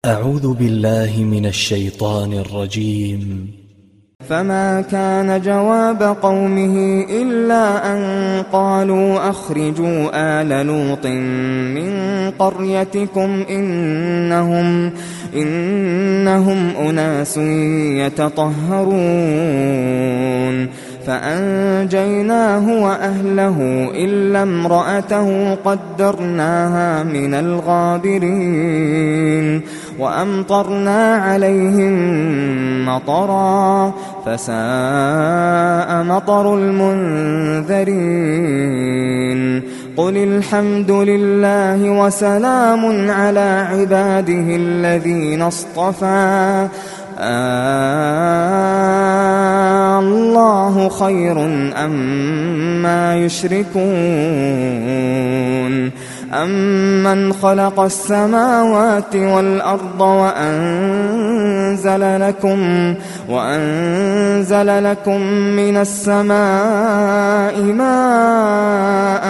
أعوذ بالله من الشيطان الرجيم. فما كان جواب قومه إلا أن قالوا أخرجوا آل لوط من قريتكم إنهم أناس يتطهرون فأنجيناه وأهله إلا امرأته قدرناها من الغابرين وأمطرنا عليهم مطرا فساء مطر المنذرين قل الحمد لله وسلام على عباده الذين اصطفى الله خير أما يشركون أمن خلق السماوات والأرض وأنزل لكم من السماء ماء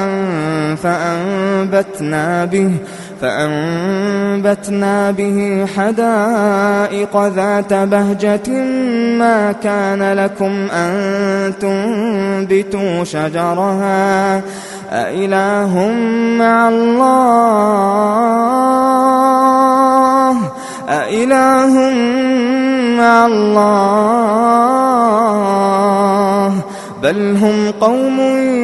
فأنبتنا به حدائق ذات بهجة ما كان لكم أن تنبتوا شجرها أإله مع الله بل هم قوم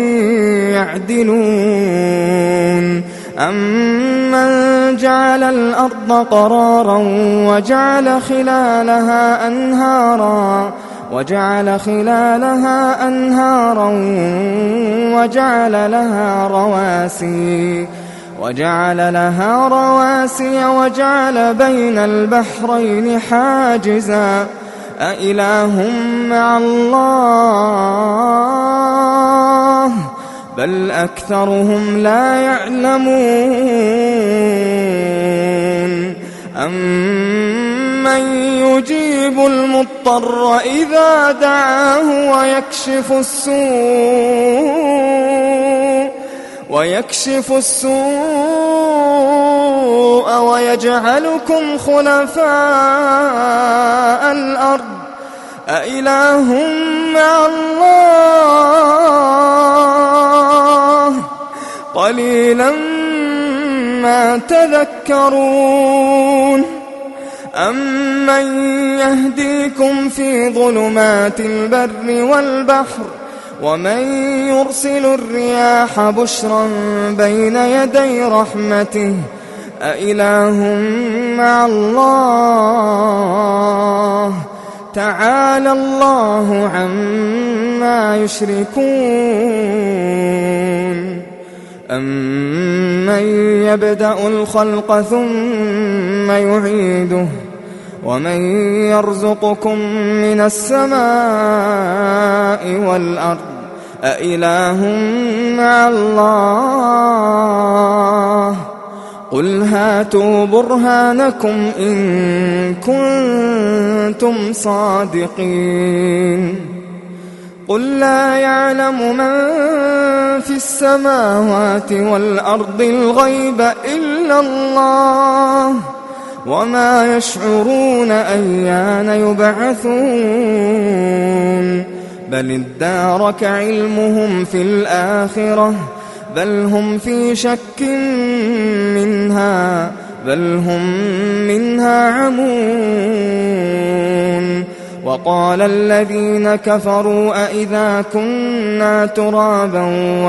يعدلون أمن جعل الأرض قرارا وجعل خلالها أنهارا وجعل لها رواسي وجعل بين البحرين حاجزا أإله مع الله بل أكثرهم لا يعلمون أمن يجيب المضطر إذا دعاه ويكشف السوء ويجعلكم خلفاء الأرض أإله مع الله قليلا ما تذكرون أمن يهديكم في ظلمات البر والبحر ومن يرسل الرياح بشرا بين يدي رحمته أإله مع الله تعالى الله عما يشركون أمن يبدأ الخلق ثم يعيده ومن يرزقكم من السماء والأرض أإله مع الله قل هاتوا برهانكم إن كنتم صادقين قل لا يعلم من في السماوات والأرض الغيب إلا الله وما يشعرون أيان يبعثون بل ادارك علمهم في الآخرة بل هم في شك منها بل هم منها عمون وقال الذين كفروا أئذا كنا ترابا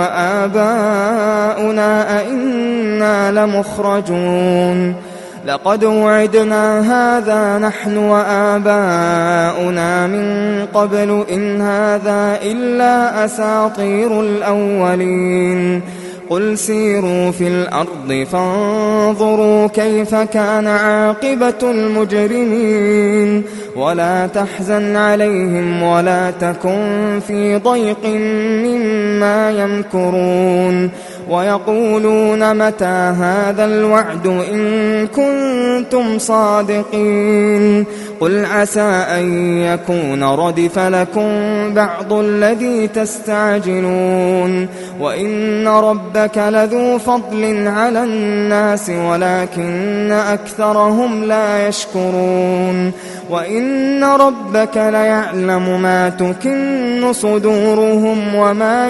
وآباؤنا أئنا لمخرجون لقد وعدنا هذا نحن وآباؤنا من قبل إن هذا إلا أساطير الأولين قل سيروا في الأرض فانظروا كيف كان عاقبة المجرمين ولا تحزن عليهم ولا تكن في ضيق مما يمكرون ويقولون متى هذا الوعد إن كنتم صادقين قل عسى أن يكون ردف لكم بعض الذي تستعجلون وإن ربك لذو فضل على الناس ولكن أكثرهم لا يشكرون وإن ربك ليعلم ما تكن صدورهم وما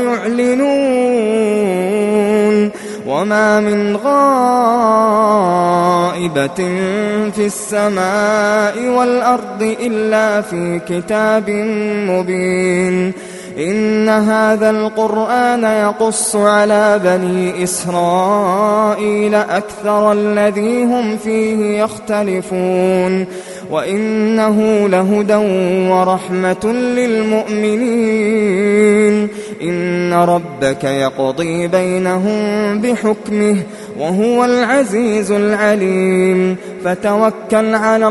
يعلنون وما من غائبة في السماء والأرض إلا في كتاب مبين إن هذا القرآن يقص على بني إسرائيل أكثر الذي هم فيه يختلفون وإنه لهدى ورحمة للمؤمنين إن ربك يقضي بينهم بحكمه وهو العزيز العليم فتوكل على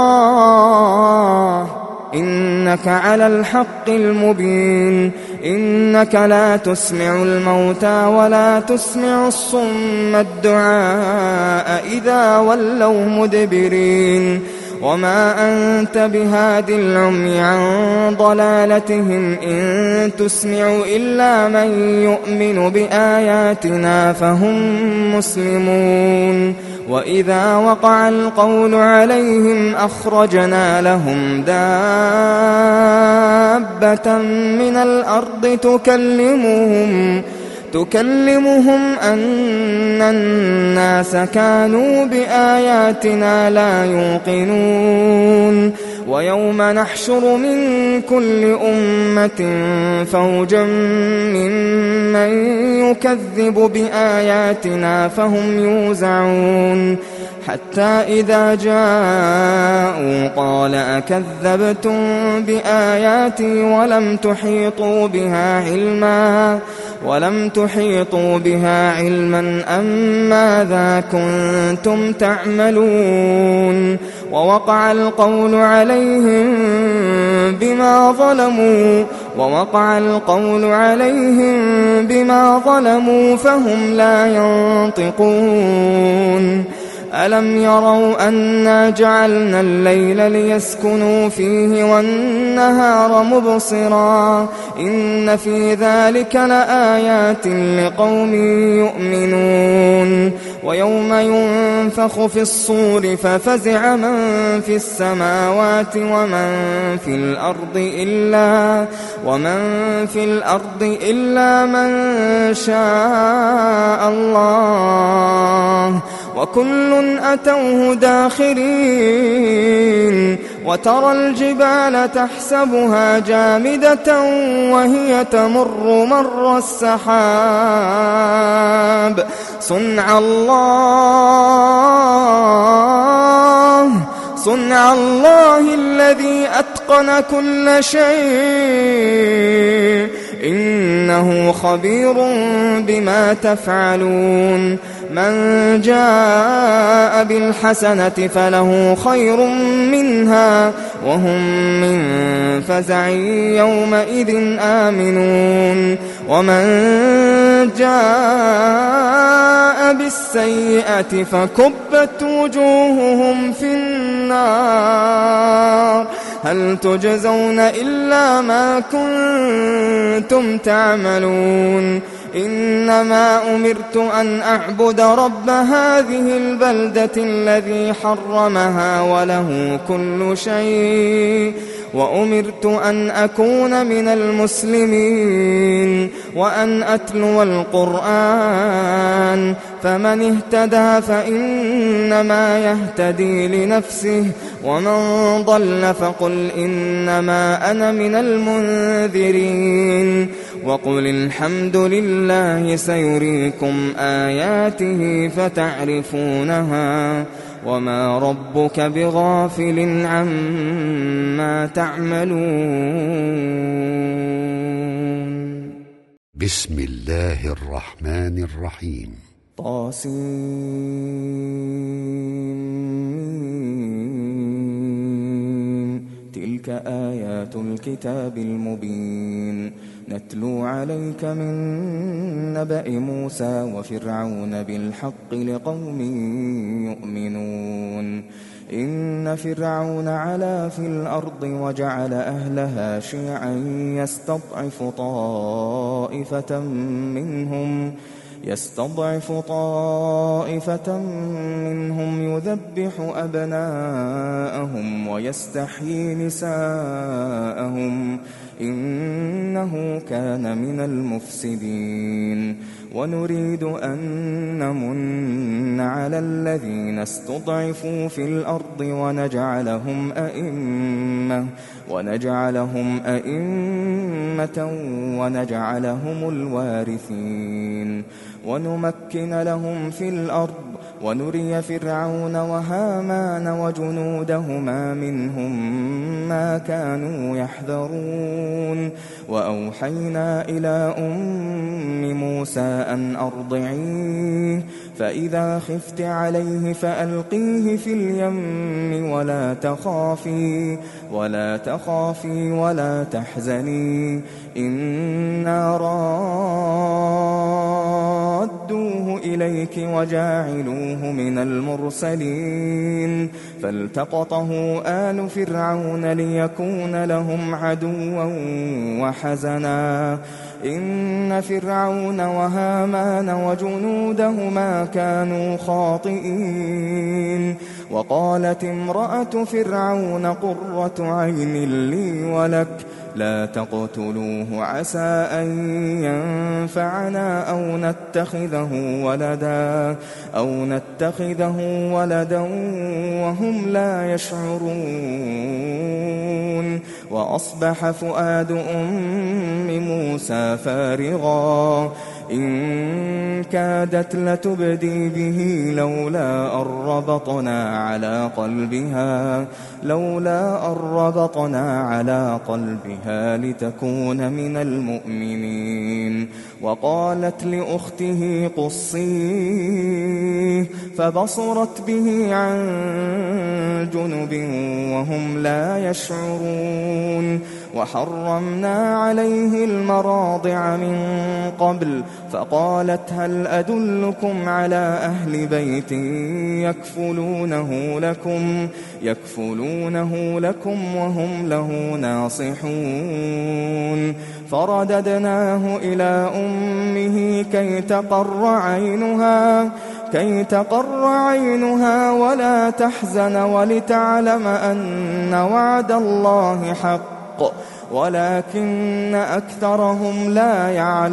الله إنك على الحق المبين إنك لا تسمع الموتى ولا تسمع الصم الدعاء إذا ولوا مدبرين وما أنت بهاد العمي عن ضلالتهم إن تسمع إلا من يؤمن بآياتنا فهم مسلمون وإذا وقع القول عليهم أخرجنا لهم دابة من الأرض تكلمهم أن الناس كانوا بآياتنا لا يوقنون ويوم نحشر من كل أمة فوجا ممن يكذب بآياتنا فهم يوزعون حتى إذا جاءوا قال أكذبتم بآياتي ولم تحيطوا بها علما أم ماذا كنتم تعملون ووقع القول عليهم بما ظلموا فهم لا ينطقون ألم يروا أنا جعلنا الليل ليسكنوا فيه والنهار مبصرا إن في ذلك لآيات لقوم يؤمنون ويوم ينفخ في الصور ففزع من في السماوات ومن في الأرض إلا من شاء الله وكل أتوه داخرين وترى الجبال تحسبها جامدة وهي تمر مر السحاب صنع الله الذي أتقن كل شيء إنه خبير بما تفعلون من جاء بالحسنة فله خير منها وهم من فزع يومئذ آمنون ومن جاء بالسيئة فكبت وجوههم في النار هل تجزون إلا ما كنتم تعملون إنما أمرت أن أعبد رب هذه البلدة الذي حرمها وله كل شيء وأمرت أن أكون من المسلمين وأن أتلو القرآن فمن اهتدى فإنما يهتدي لنفسه ومن ضل فقل إنما أنا من المنذرين وقل الحمد لله سيريكم آياته فتعرفونها وما ربك بغافل عما تعملون بسم الله الرحمن الرحيم طاسين تلك تلك آيات الكتاب المبين نتلو عليك من نبأ موسى وفرعون بالحق لقوم يؤمنون إن فرعون علا في الأرض وجعل أهلها شيعا يستضعف طائفة منهم يذبح أبناءهم ويستحيي نساءهم إنه كان من المفسدين ونريد أن نمن على الذين استضعفوا في الأرض ونجعلهم أئمة ونجعلهم الوارثين ونمكن لهم في الأرض ونري فرعون وهامان وجنودهما منهم ما كانوا يحذرون وأوحينا إلى أم موسى أن أرضعيه فإذا خفت عليه فألقيه في اليم ولا تخافي ولا تحزني إنا رادوه إليك وجاعلوه من المرسلين فالتقطه آل فرعون ليكون لهم عدوا وحزنا إن فرعون وهامان وجنودهما كانوا خاطئين وقالت امرأة فرعون قرة عين لي ولك لا تقتلوه عسى أن ينفعنا أو نتخذه ولدا وهم لا يشعرون وأصبح فؤاد أم موسى فارغا إن كادت لتبدي به لولا أن ربطنا على قلبها لتكون من المؤمنين وقالت لأخته قصيه فبصرت به عن جنب وهم لا يشعرون وحرمنا عليه المراضع من قبل فقالت هل أدلكم على أهل بيت يكفلونه لكم وهم له ناصحون فرددناه إلى أمه كي تقر عينها ولا تحزن ولتعلم أن وعد الله حق ولكن أكثرهم لا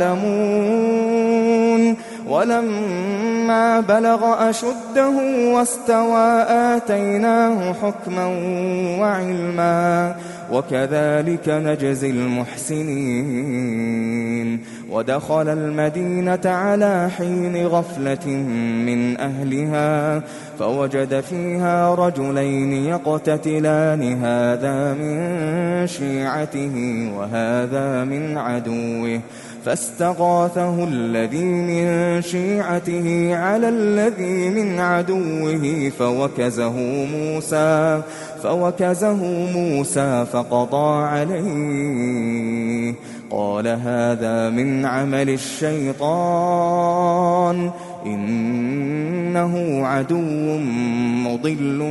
يعلمون ولما بلغ أشده واستوى آتيناه حكما وعلما وكذلك نجزي المحسنين ودخل المدينة على حين غفلة من أهلها فوجد فيها رجلين يقتتلان هذا من شيعته وهذا من عدوه فاستغاثه الذي من شيعته على الذي من عدوه فوكزه موسى فقضى عليه قال هذا من عمل الشيطان إنه عدو مضل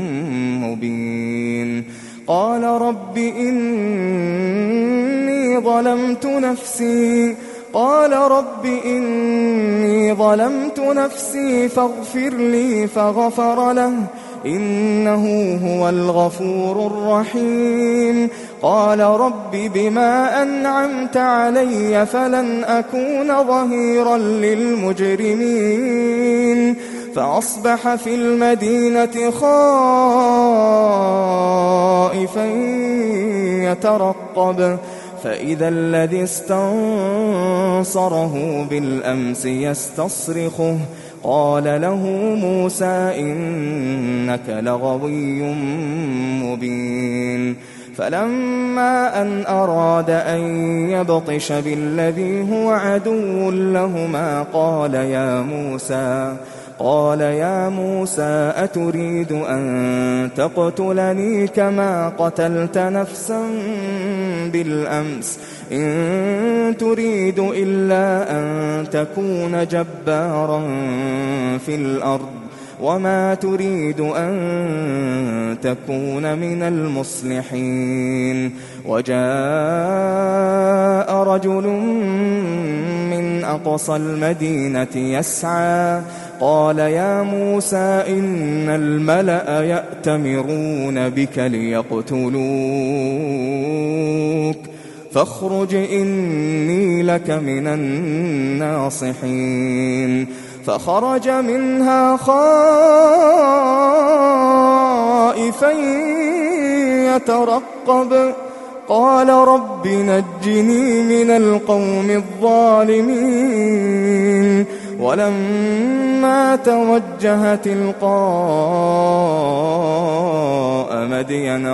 مبين قال رب إني ظلمت نفسي فاغفر لي فغفر له إنه هو الغفور الرحيم قال رب بما أنعمت علي فلن أكون ظهيرا للمجرمين فأصبح في المدينة خائفا يترقب فإذا الذي استنصره بالأمس يستصرخه قال له موسى إنك لغوي مبين فلما أن أراد أن يبطش بالذي هو عدو لهما قال يا موسى أتريد أن تقتلني كما قتلت نفسا بالأمس إن تريد إلا أن تكون جبارا في الأرض وما تريد أن تكون من المصلحين وجاء رجل من أقصى المدينة يسعى قال يا موسى إن الملأ يأتمرون بك ليقتلوك فاخرج إني لك من الناصحين فخرج منها خائفا يترقب قال رب نجني من القوم الظالمين ولما توجه تلقاء مدين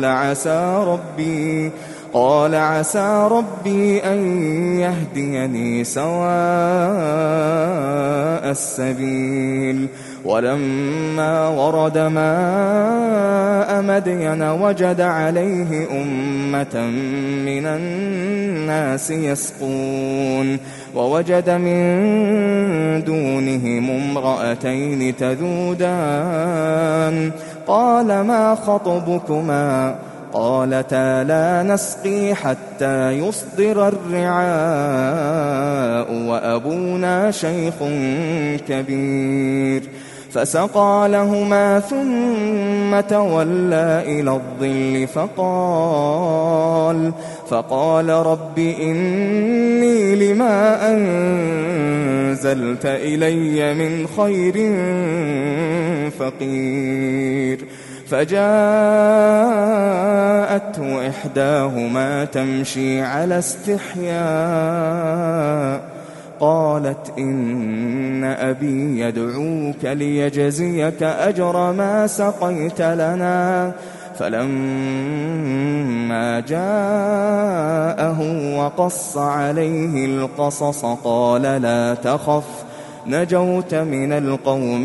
قال عسى ربي أن يهديني سواء السبيل ولما ورد ماء مدين وجد عليه أمة من الناس يسقون ووجد من دونهم امرأتين تذودان قال ما خطبكما قالتا لا نسقي حتى يصدر الرعاء وأبونا شيخ كبير فسقى لهما ثم تولى إلى الظل فقال رب إني لما أنزلت إلي من خير فقير فجاءته إحداهما تمشي على استحياء قالت إن أبي يدعوك ليجزيك أجر ما سقيت لنا فلما جاءه وقص عليه القصص قال لا تخف نجوت من القوم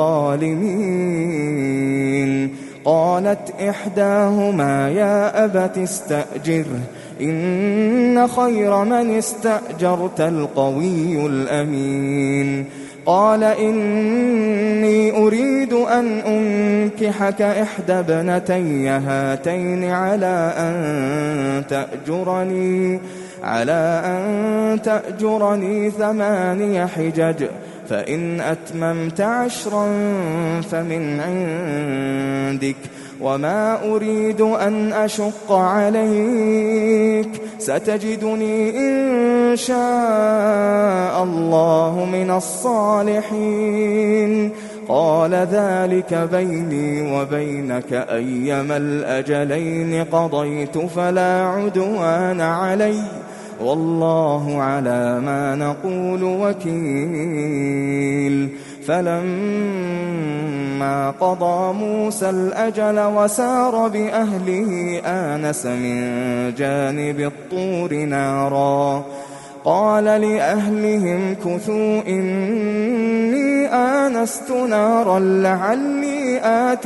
الظالمين قالت إحداهما يا أبت استأجره إن خير من استأجرت القوي الأمين قال إني أريد أن أنكحك إحدى ابنتي هاتين على أن تأجرني 8 حجج فإن أتممت 10 فمن عندك وما أريد أن أشق عليك ستجدني إن شاء الله من الصالحين قال ذلك بيني وبينك أيما الأجلين قضيت فلا عدوان علي والله على ما نقول وكيل فلما قضى موسى الأجل وسار بأهله آنس من جانب الطور نارا قال لأهلهم كثوا إني آنست نارا لعلي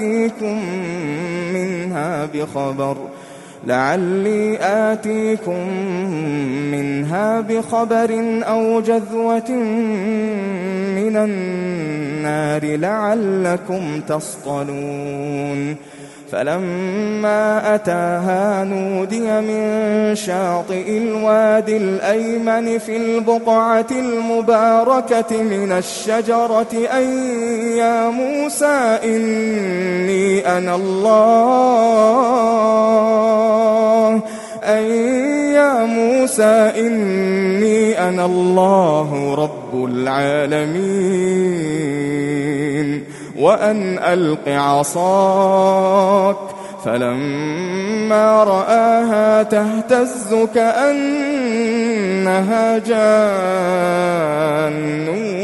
آتيكم منها بخبر أو جذوة من النار لعلكم تصطلون فلما أتاها نودي من شاطئ الوادي الأيمن في البقعة المباركة من الشجرة أن يا موسى إني أنا الله رب العالمين وأن ألق عصاك فلما رآها تهتز كأنها جان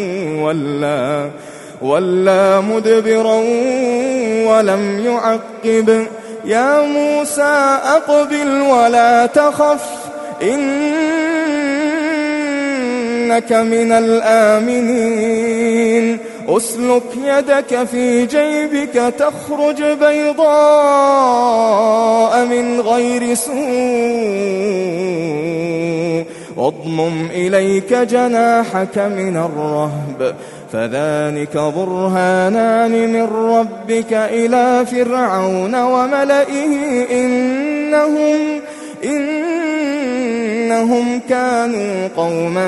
ولا مدبرا ولم يعقب يا موسى أقبل ولا تخف إنك من الآمنين أسلك يدك في جيبك تخرج بيضاء من غير سوء واضمم إليك جناحك من الرهب فذلك برهانان من ربك إلى فرعون وملئه إنهم كانوا قوما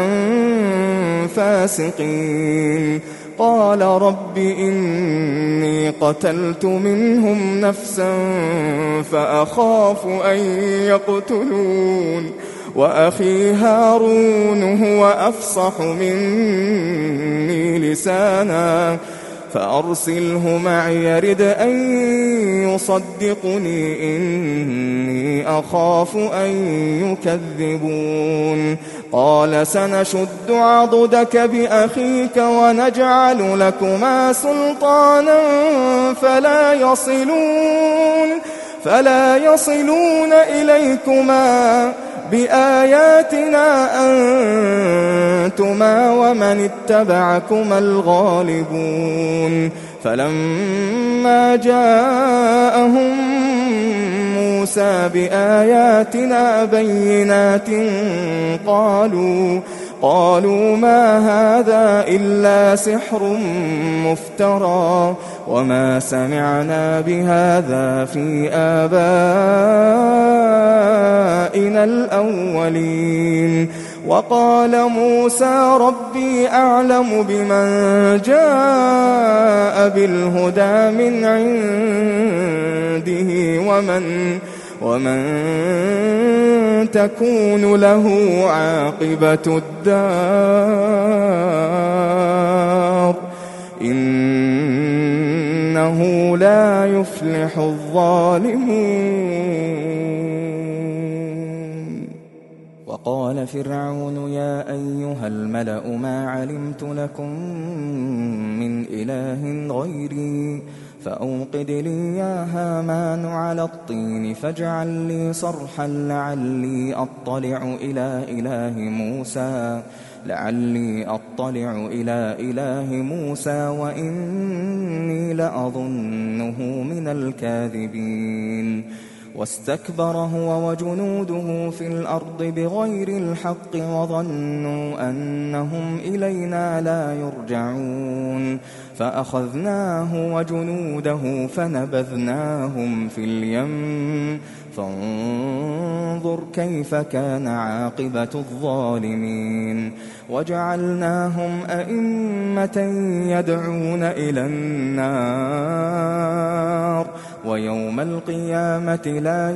فاسقين قال رب إني قتلت منهم نفسا فأخاف أن يقتلون وأخي هارون هو أفصح مني لسانا فأرسله معي يرد أن يصدقني إني أخاف أن يكذبون قال سنشد عضدك بأخيك ونجعل لكما سلطانا فلا يصلون إليكما بآياتنا أنتما ومن اتبعكما الغالبون فلما جاءهم موسى بآياتنا بينات قالوا ما هذا إلا سحر مفترى وما سمعنا بهذا في آبائنا الأولين وقال موسى ربي أعلم بمن جاء بالهدى من عنده ومن تكون له عاقبة الدار إنه لا يفلح الظالمون وقال فرعون يا أيها الملأ ما علمت لكم من إله غيري فأوقد لي يا هامان على الطين فاجعل لي صرحا لعلي أطلع إلى إله موسى وإني لأظنه من الكاذبين واستكبر هو وجنوده في الأرض بغير الحق وظنوا أنهم إلينا لا يرجعون فأخذناه وجنوده فنبذناهم في اليم فانظر كيف كان عاقبة الظالمين وجعلناهم أئمة يدعون إلى النار ويوم القيامة لا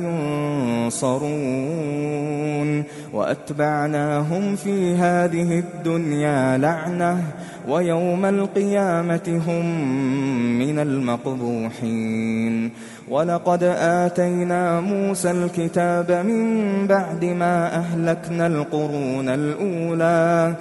ينصرون وأتبعناهم في هذه الدنيا لعنة ويوم القيامة هم من المقبوحين ولقد آتينا موسى الكتاب من بعد ما أهلكنا القرون الأولى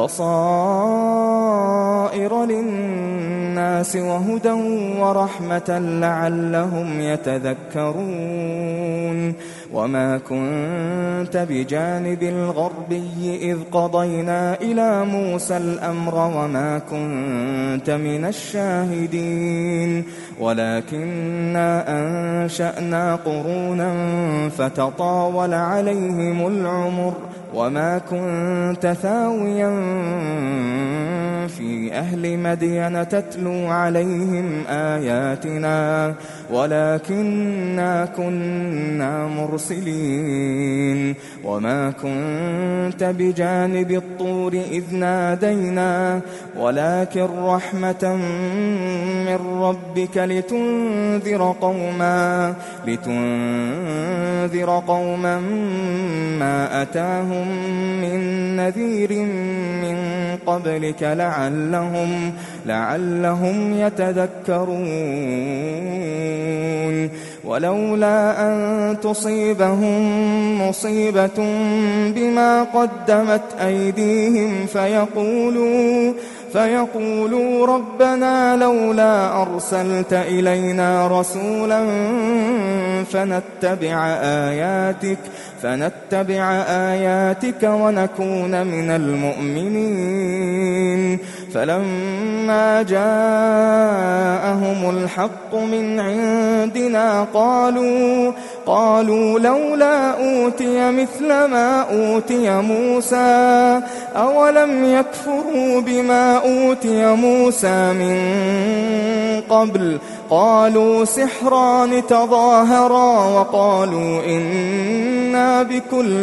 بصائر للناس وهدى ورحمة لعلهم يتذكرون وما كنت بجانب الغربي إذ قضينا إلى موسى الأمر وما كنت من الشاهدين ولكننا أنشأنا قرونا فتطاول عليهم العمر وما كنت ثاويا في أهل مدين تتلو عليهم آياتنا ولكننا كنا مرسلين وما كنت بجانب الطور إذ نادينا ولكن رحمة من ربك لتنذر قوما ما أتاهم من نذير من قبلك لعلهم يتذكرون ولولا أن تصيبهم مصيبة بما قدمت أيديهم فيقولوا ربنا لولا أرسلت إلينا رسولا فنتبع آياتك ونكون من المؤمنين فلما جاءهم الحق من عندنا قالوا لولا أوتي مثل ما أوتي موسى أولم يكفروا بما أوتي موسى من قبل قالوا سحران تظاهرا وقالوا إنا بكل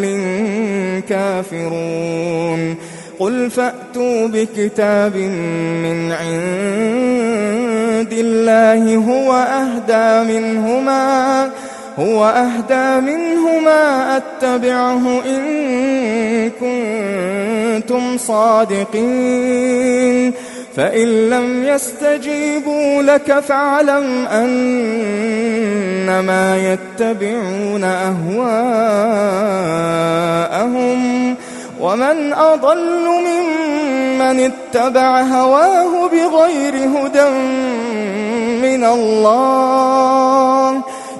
كافرون قل فأتوا بكتاب من عند الله هو أهدى منهما أتبعه إن كنتم صادقين فإن لم يستجيبوا لك فاعلم أنما يتبعون أهواءهم ومن أضل ممن اتبع هواه بغير هدى من الله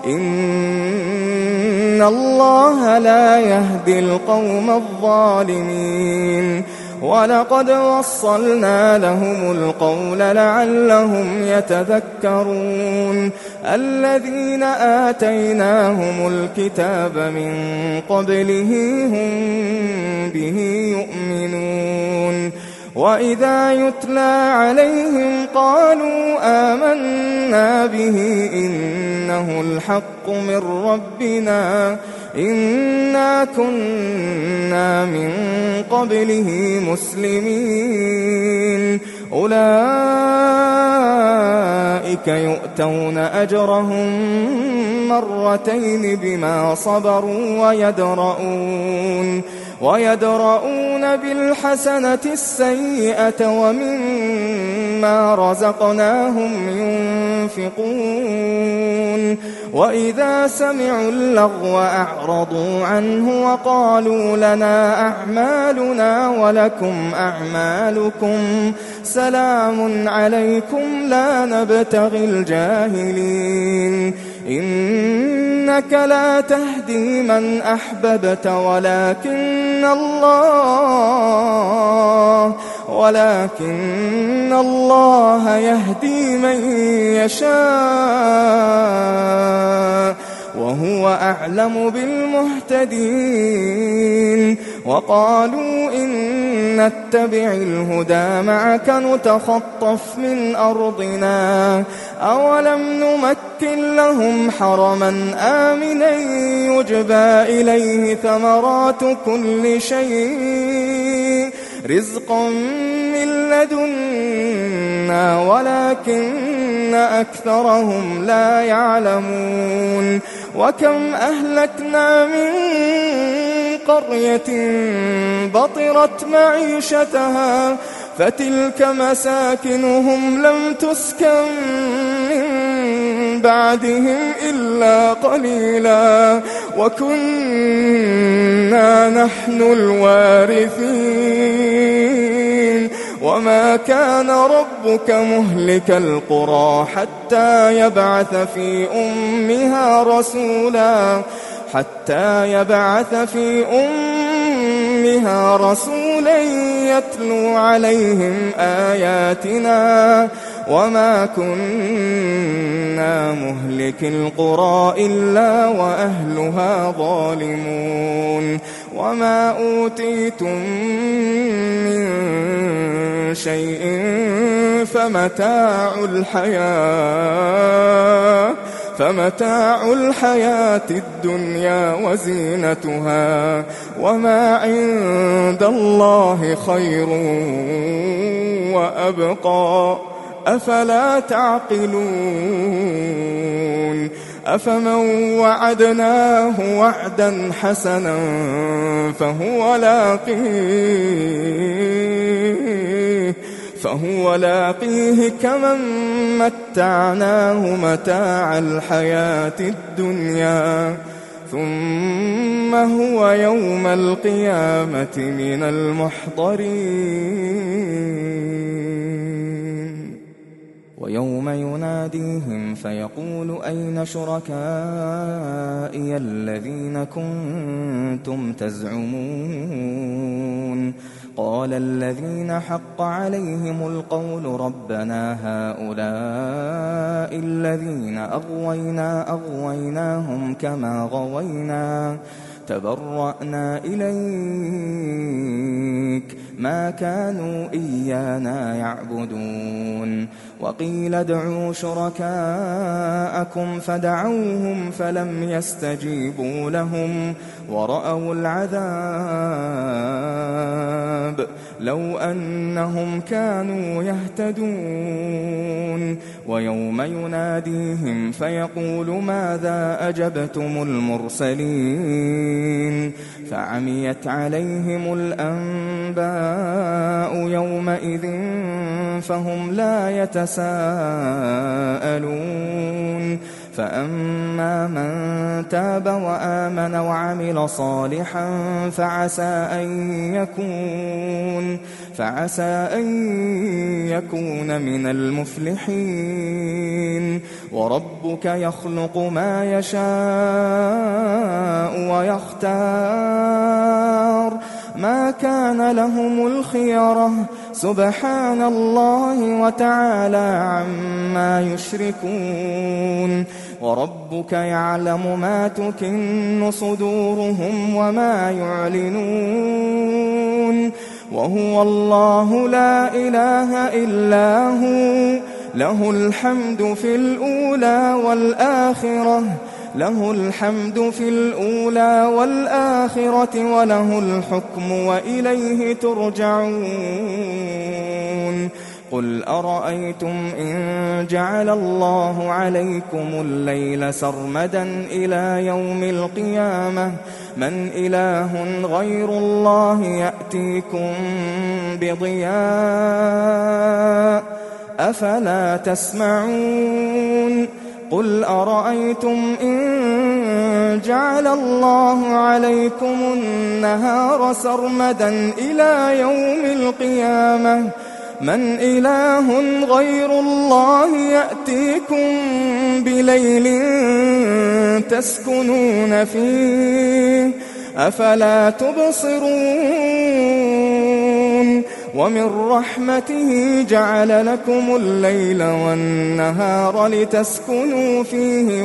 إن الله لا يهدي القوم الظالمين ولقد وصلنا لهم القول لعلهم يتذكرون الذين آتيناهم الكتاب من قبله هم به يؤمنون وإذا يتلى عليهم قالوا آمنا به إنه الحق من ربنا إنا كنا من قبله مسلمين أولئك يؤتون أجرهم مرتين بما صبروا ويدرؤون بالحسنة السيئة ومما رزقناهم ينفقون وإذا سمعوا اللغو أعرضوا عنه وقالوا لنا أعمالنا ولكم أعمالكم سلام عليكم لا نبتغي الجاهلين إنك لا تهدي من أحببت ولكن الله يهدي من يشاء وهو أعلم بالمهتدين وقالوا إن نتبع الهدى معك نتخطف من أرضنا أولم نمكن لهم حرما آمنا يجبى إليه ثمرات كل شيء رزقا من لدنا ولكن أكثرهم لا يعلمون وكم أهلكنا من قرية بطرت معيشتها فتلك مساكنهم لم تسكن من بعدهم إلا قليلا وكنا نحن الوارثين وما كان ربك مهلك القرى حتى يبعث في أمها رسولا يتلو عليهم آياتنا وما كنا مهلك القرى إلا وأهلها ظالمون وما أوتيتم من شيء فمتاع الحياة الدنيا وزينتها وما عند الله خير وأبقى أفلا تعقلون أفمن وعدناه وعدا حسنا فهو لاقيه كمن متعناه متاع الحياة الدنيا ثم هو يوم القيامة من المحضرين ويوم يناديهم فيقول أين شركائي الذين كنتم تزعمون قال الذين حق عليهم القول ربنا هؤلاء الذين أغويناهم كما غوينا تبرأنا إليك ما كانوا إيانا يعبدون وقيل ادعوا شركاءكم فدعوهم فلم يستجيبوا لهم ورأوا العذاب لو أنهم كانوا يهتدون ويوم يناديهم فيقول ماذا أجبتم المرسلين فعميت عليهم الأنباء يومئذ فهم لا يتساءلون فأما من تاب وآمن وعمل صالحا فعسى أن يكون من المفلحين وربك يخلق ما يشاء ويختار ما كان لهم الخيرة سبحان الله وتعالى عما يشركون وربك يعلم ما تكن صدورهم وما يعلنون وهو الله لا إله إلا هو له الحمد في الأولى والآخرة وله الحكم وإليه ترجعون قل أرأيتم إن جعل الله عليكم الليل سرمدا إلى يوم القيامة من إله غير الله يأتيكم بضياء أفلا تسمعون قل أرأيتم إن جعل الله عليكم النهار سرمدا إلى يوم القيامة من إله غير الله يأتيكم بليل تسكنون فيه أفلا تبصرون ومن رحمته جعل لكم الليل والنهار لتسكنوا فيه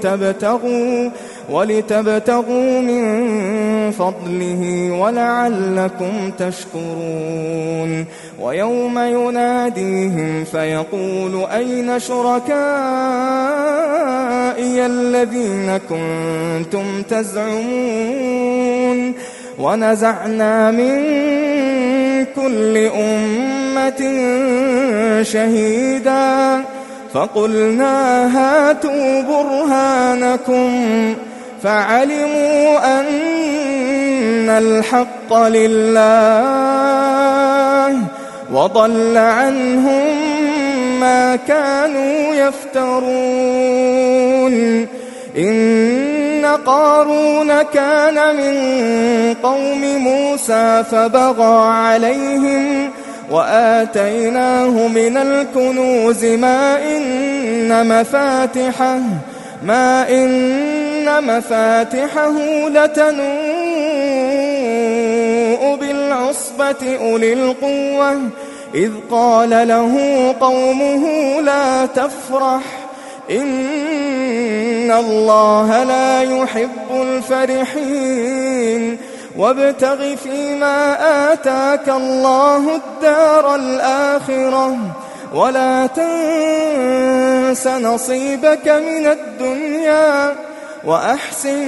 ولتبتغوا من فضله ولعلكم تشكرون ويوم يناديهم فيقول أين شركائي الذين كنتم تزعمون ونزعنا من كل أمة شهيدا فقلنا هاتوا برهانكم فعلموا أن الحق لله وضل عنهم ما كانوا يفترون إن قارون كان من قوم موسى فبغى عليهم وآتيناه من الكنوز ما إن مفاتحه لتنوء بالعصبة أولي القوة إذ قال له قومه لا تفرح إن الله لا يحب الفرحين وابتغ فيما آتاك الله الدار الآخرة ولا تنس نصيبك من الدنيا وأحسن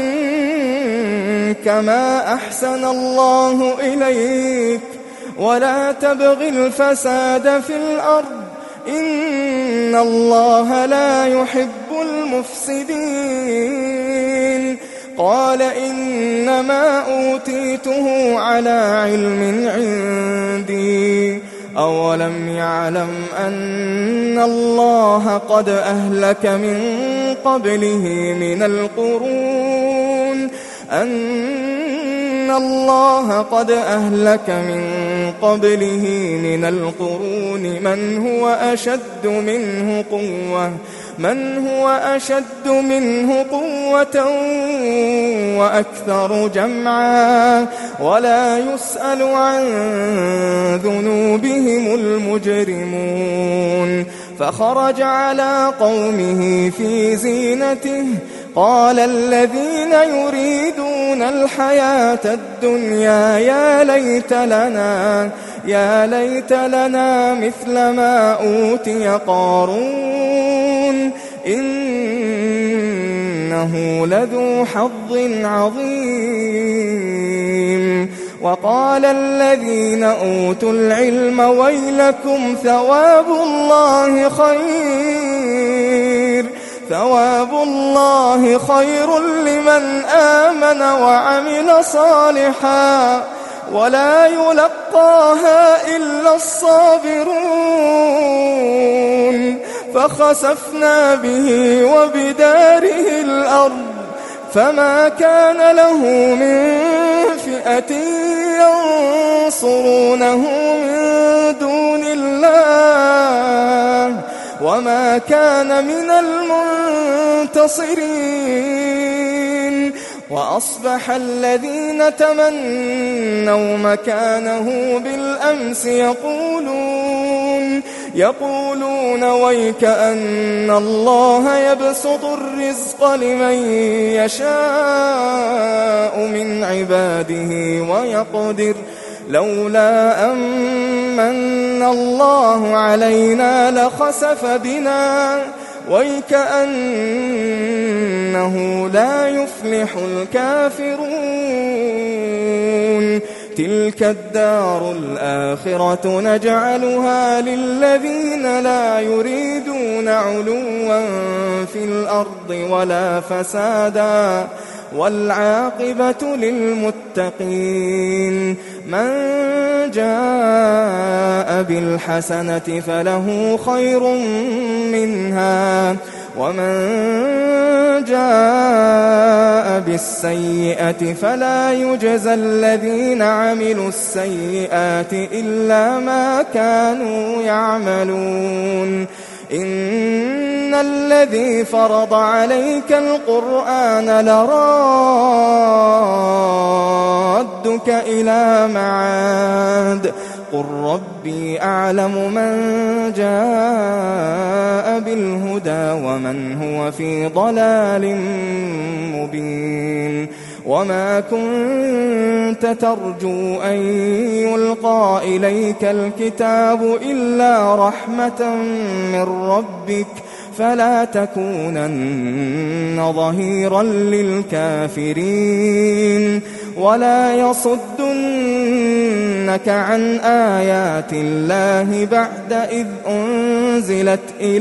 كما أحسن الله إليك ولا تبغ الفساد في الأرض إن الله لا يحب المفسدين قال إنما أوتيته على علم عندي أولم يعلم أن الله قد أهلك من قبله من القرون قبله من القرون من هو أشد منه قوة وأكثر جمعا ولا يسأل عن ذنوبهم المجرمون. فخرج على قومه في زينته قال الذين يريدون الحياة الدنيا يا ليت لنا مثل ما أوتي قارون إنه لذو حظ عظيم. وقال الذين أوتوا العلم ويلكم ثواب الله خير لمن آمن وعمل صالحا ولا يلقاها إلا الصابرون. فخسفنا به وبداره الأرض فما كان له من فئة ينصرونه من دون الله وما كان من المنتصرين. وأصبح الذين تمنوا مكانه بالأمس يقولون ويك أن الله يبسط الرزق لمن يشاء من عباده ويقدر لولا أمن الله علينا لخسف بنا ويكأنه لا يفلح الكافرون. تلك الدار الآخرة نجعلها للذين لا يريدون علوا في الأرض ولا فسادا والعاقبة للمتقين. من جاء بالحسنة فله خير منها ومن جاء بالسيئة فلا يجزى الذين عملوا السيئات إلا ما كانوا يعملون. إن الذي فرض عليك القرآن لرادك إلى معاد قل ربي أعلم من جاء بالهدى ومن هو في ضلال مبين. وما كنت ترجو أن يلقى إليك الكتاب إلا رحمة من ربك فلا تكونن ظهيرا للكافرين. ولا يصدنك عن آيات الله بعد إذ أنزلت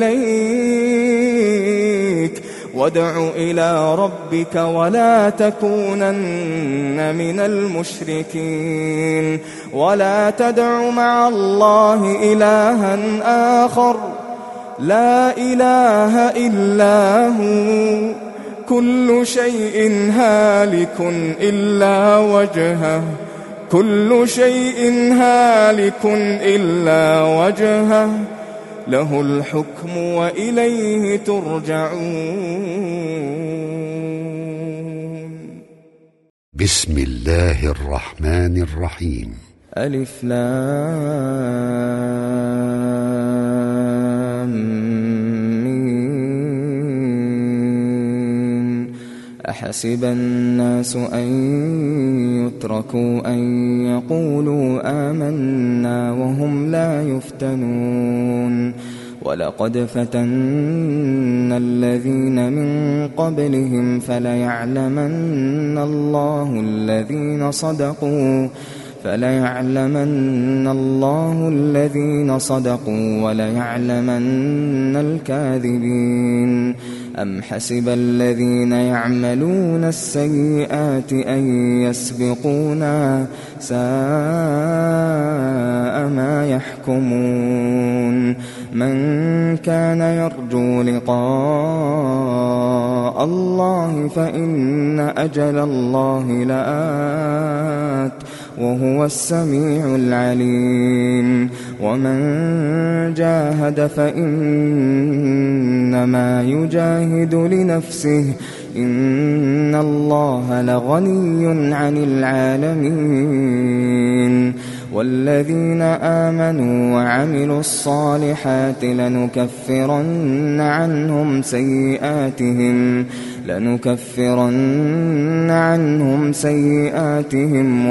إليك وادع إلى ربك ولا تكونن من المشركين. ولا تدع مع الله إلها آخر لا إله إلا هو كل شيء هالك إلا وجهه له الحكم وإليه ترجعون. بسم الله الرحمن الرحيم. ألف لام ميم. أحسب الناس أن يتركوا أن يقولوا آمنا وهم لا يفتنون. ولقد فتنا الذين من قبلهم فليعلمن الله الذين صدقوا وليعلمن الكاذبين. أم حسب الذين يعملون السيئات أن يسبقونا ساء ما يحكمون. من كان يرجو لقاء الله فإن أجل الله لآت وهو السميع العليم. ومن جاهد فإنما يجاهد لنفسه إن الله لغني عن العالمين. والذين آمنوا وعملوا الصالحات لنكفرن عنهم سيئاتهم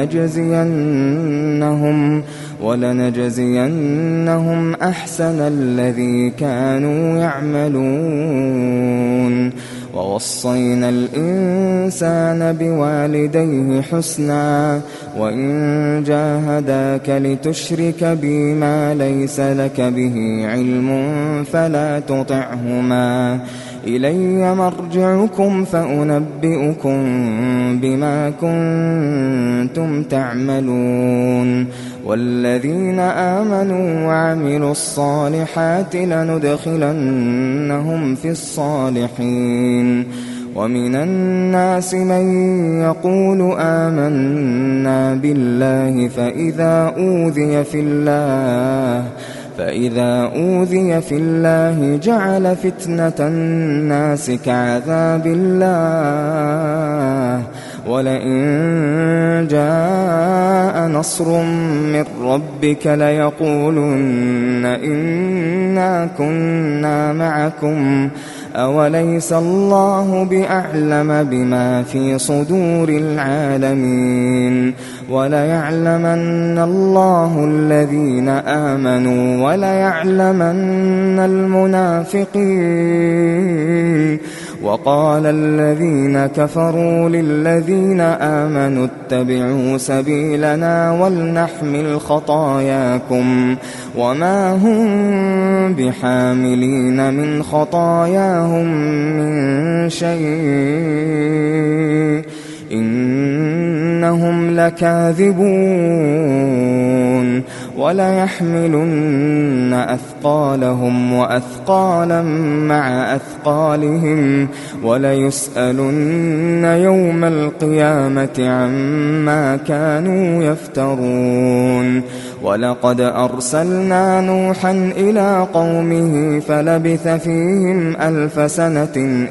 ولنجزينهم أحسن الذي كانوا يعملون. ووصينا الإنسان بوالديه حسنا وإن جاهداك لتشرك بي ما ليس لك به علم فلا تطعهما إلي مرجعكم فأنبئكم بما كنتم تعملون. والذين آمنوا وعملوا الصالحات لندخلنهم في الصالحين. ومن الناس من يقول آمنا بالله فإذا أوذي في الله جعل فتنة الناس كعذاب الله ولئن جاء نصر من ربك ليقولن إنا كنا معكم أوليس الله بأعلم بما في صدور العالمين. وليعلمن الله الذين آمنوا وليعلمن المنافقين. وقال الذين كفروا للذين آمنوا اتبعوا سبيلنا ولنحمل خطاياكم وما هم بحاملين من خطاياهم من شيء إنهم لكاذبون. وليحملن أثقالهم وأثقالا مع أثقالهم وليسألن يوم القيامة عما كانوا يفترون. ولقد أرسلنا نوحا إلى قومه فلبث فيهم ألف سنة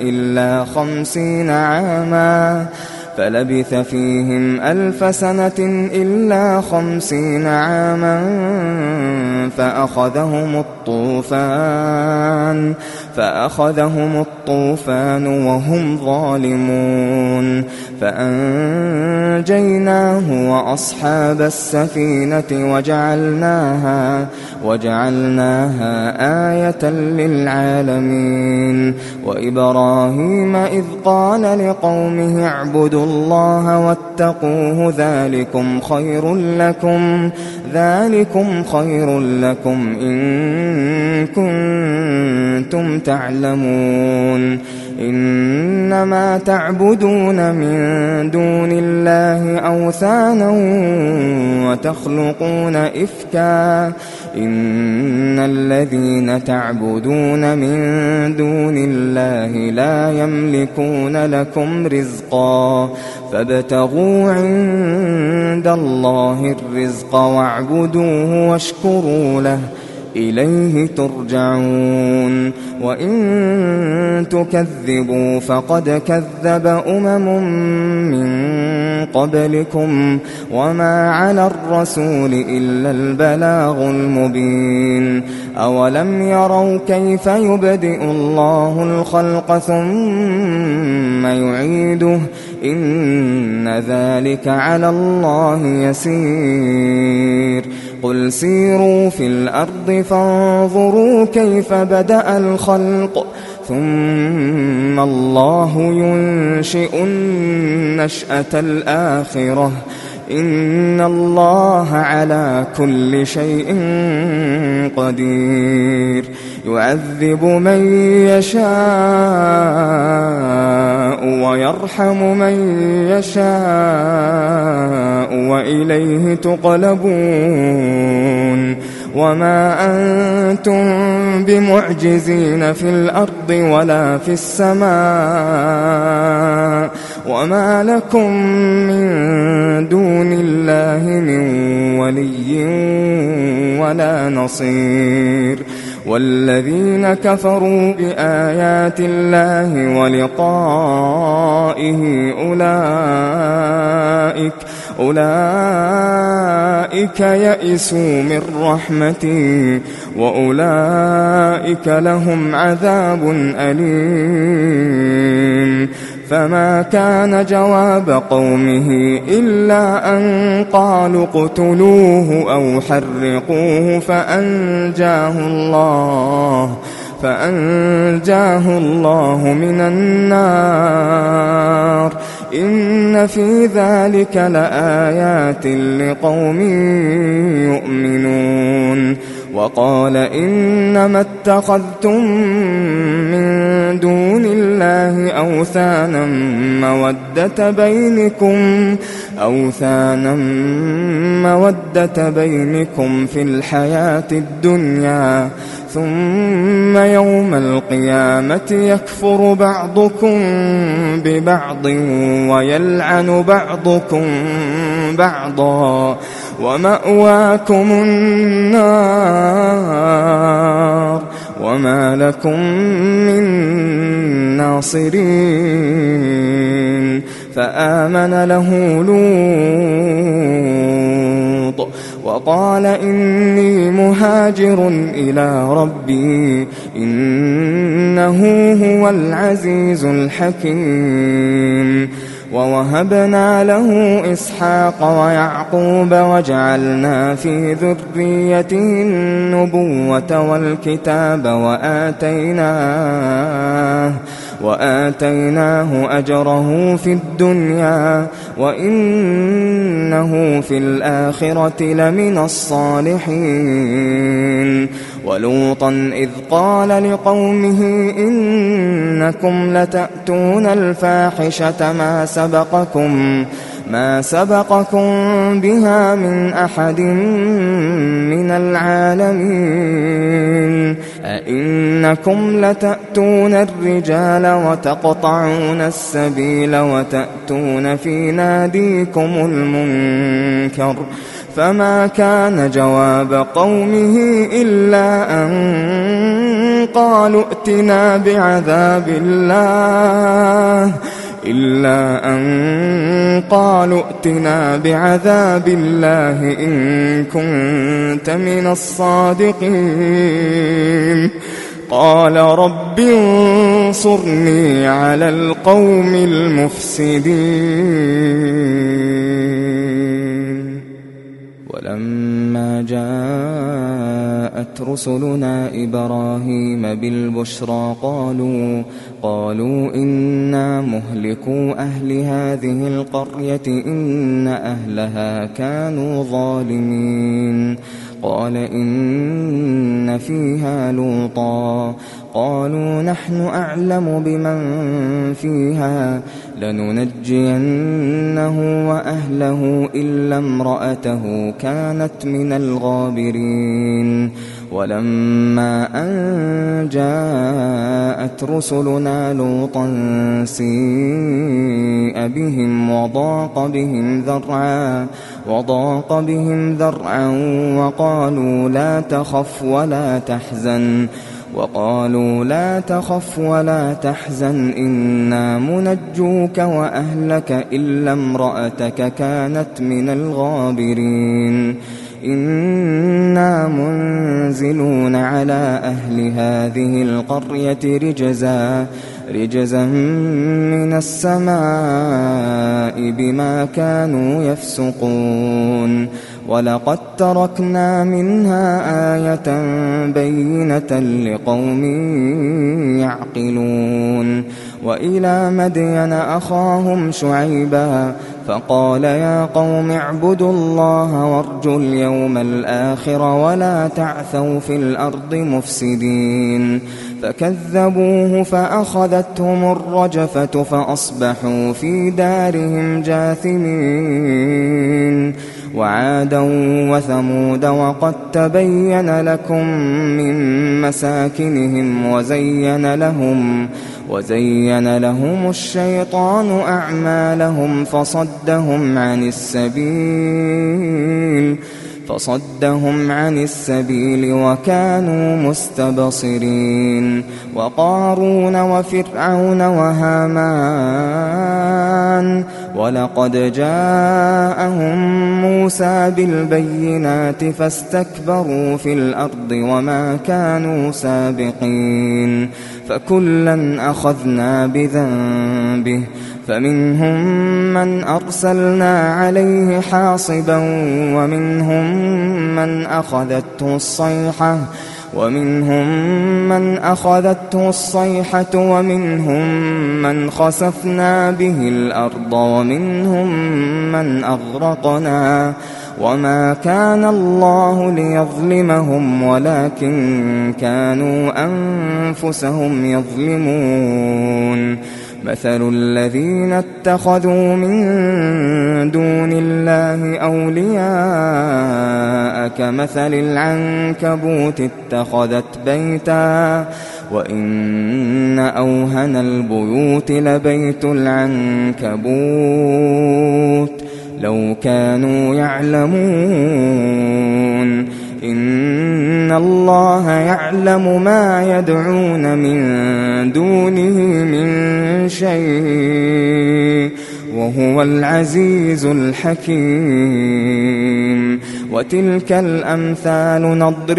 إلا 50 عاما فأخذهم الطوفان وهم ظالمون فأنجيناه وأصحاب السفينة وجعلناها آية للعالمين. وإبراهيم إذ قال لقومه اعبدوا الله واتقوه ذلكم خير لكم إن كنتم تعلمون. إنما تعبدون من دون الله أوثانا وتخلقون إفكا إن الذين تعبدون من دون الله لا يملكون لكم رزقا فابتغوا عند الله الرزق واعبدوه واشكروا له إليه ترجعون. وإن تكذبوا فقد كذب من قبلكم وما على الرسول إلا البلاغ المبين. أولم يروا كيف يبدئ الله الخلق ثم يعيده إن ذلك على الله يسير. قل سيروا في الأرض فانظروا كيف بدأ الخلق ثم الله ينشئ النشأة الآخرة إن الله على كل شيء قدير. يعذب من يشاء ويرحم من يشاء وإليه تقلبون. وما أنتم بمعجزين في الأرض ولا في السماء وما لكم من دون الله من ولي ولا نصير والذين كفروا بآيات الله ولقائه أولئك يئسوا من رحمتي وأولئك لهم عذاب أليم. فما كان جواب قومه إلا أن قالوا اقتلوه أو حرقوه فأنجاه الله من النار. إن في ذلك لآيات لقوم يؤمنون. وقال إنما اتخذتم من دون الله أوثانا مودة بينكم في الحياة الدنيا ثم يوم القيامة يكفر بعضكم ببعض ويلعن بعضكم بعضا ومأواكم النار وما لكم من ناصرين. فآمن له لوط وقال إني مهاجر إلى ربي إنه هو العزيز الحكيم. ووهبنا له إسحاق ويعقوب وجعلنا في ذريته النبوة والكتاب وآتيناه أجره في الدنيا وإنه في الآخرة لمن الصالحين. ولوطا إذ قال لقومه إنكم لتأتون الفاحشة ما سبقكم بها من أحد من العالمين. أئنكم لتأتون الرجال وتقطعون السبيل وتأتون في ناديكم المنكر. فما كان جواب قومه إلا أن قالوا ائتنا بعذاب الله إن كنت من الصادقين. قال رب انصرني على القوم المفسدين. ولما جاءت رسلنا إبراهيم بالبشرى قالوا إنا مهلكو أهل هذه القرية إن أهلها كانوا ظالمين. قال إن فيها لوطا قالوا نحن أعلم بمن فيها لننجينه وأهله إلا امرأته كانت من الغابرين. ولما أن جاءت رسلنا لوطا سيء بهم وضاق بهم ذرعا وقالوا لا تخف ولا تحزن إنا منجوك وأهلك إلا امرأتك كانت من الغابرين. إنا منزلون على أهل هذه القرية رجزا من السماء بما كانوا يفسقون. ولقد تركنا منها آية بينة لقوم يعقلون. وإلى مدين أخاهم شعيبا فقال يا قوم اعبدوا الله وارجوا اليوم الآخر ولا تعثوا في الأرض مفسدين. فكذبوه فأخذتهم الرجفة فأصبحوا في دارهم جاثمين. وعادا وثمود وقد تبين لكم من مساكنهم وزين لهم الشيطان أعمالهم فصدهم عن السبيل وكانوا مستبصرين. وقارون وفرعون وهامان ولقد جاءهم موسى بالبينات فاستكبروا في الأرض وما كانوا سابقين. فكلا أخذنا بذنبه فمنهم من أرسلنا عليه حاصبا ومنهم من أخذته الصيحة ومنهم من خسفنا به الأرض ومنهم من أغرقنا وما كان الله ليظلمهم ولكن كانوا أنفسهم يظلمون. مثل الذين اتخذوا من دون الله أولياء كمثل العنكبوت اتخذت بيتا وإن أوهن البيوت لبيت العنكبوت لو كانوا يعلمون. إن الله يعلم ما يدعون من دونه من شيء وهو العزيز الحكيم. وتلك الأمثال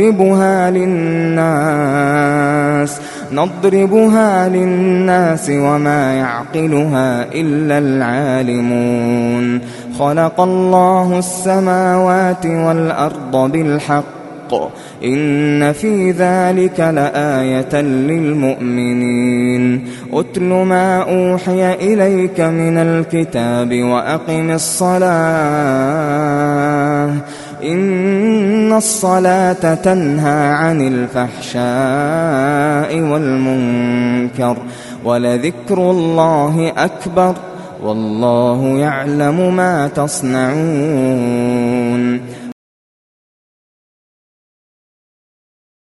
نضربها للناس وما يعقلها إلا العالمون. خلق الله السماوات والأرض بالحق إن في ذلك لآية للمؤمنين. أتل ما أوحي إليك من الكتاب وأقم الصلاة إن الصلاة تنهى عن الفحشاء والمنكر ولذكر الله أكبر والله يعلم ما تصنعون.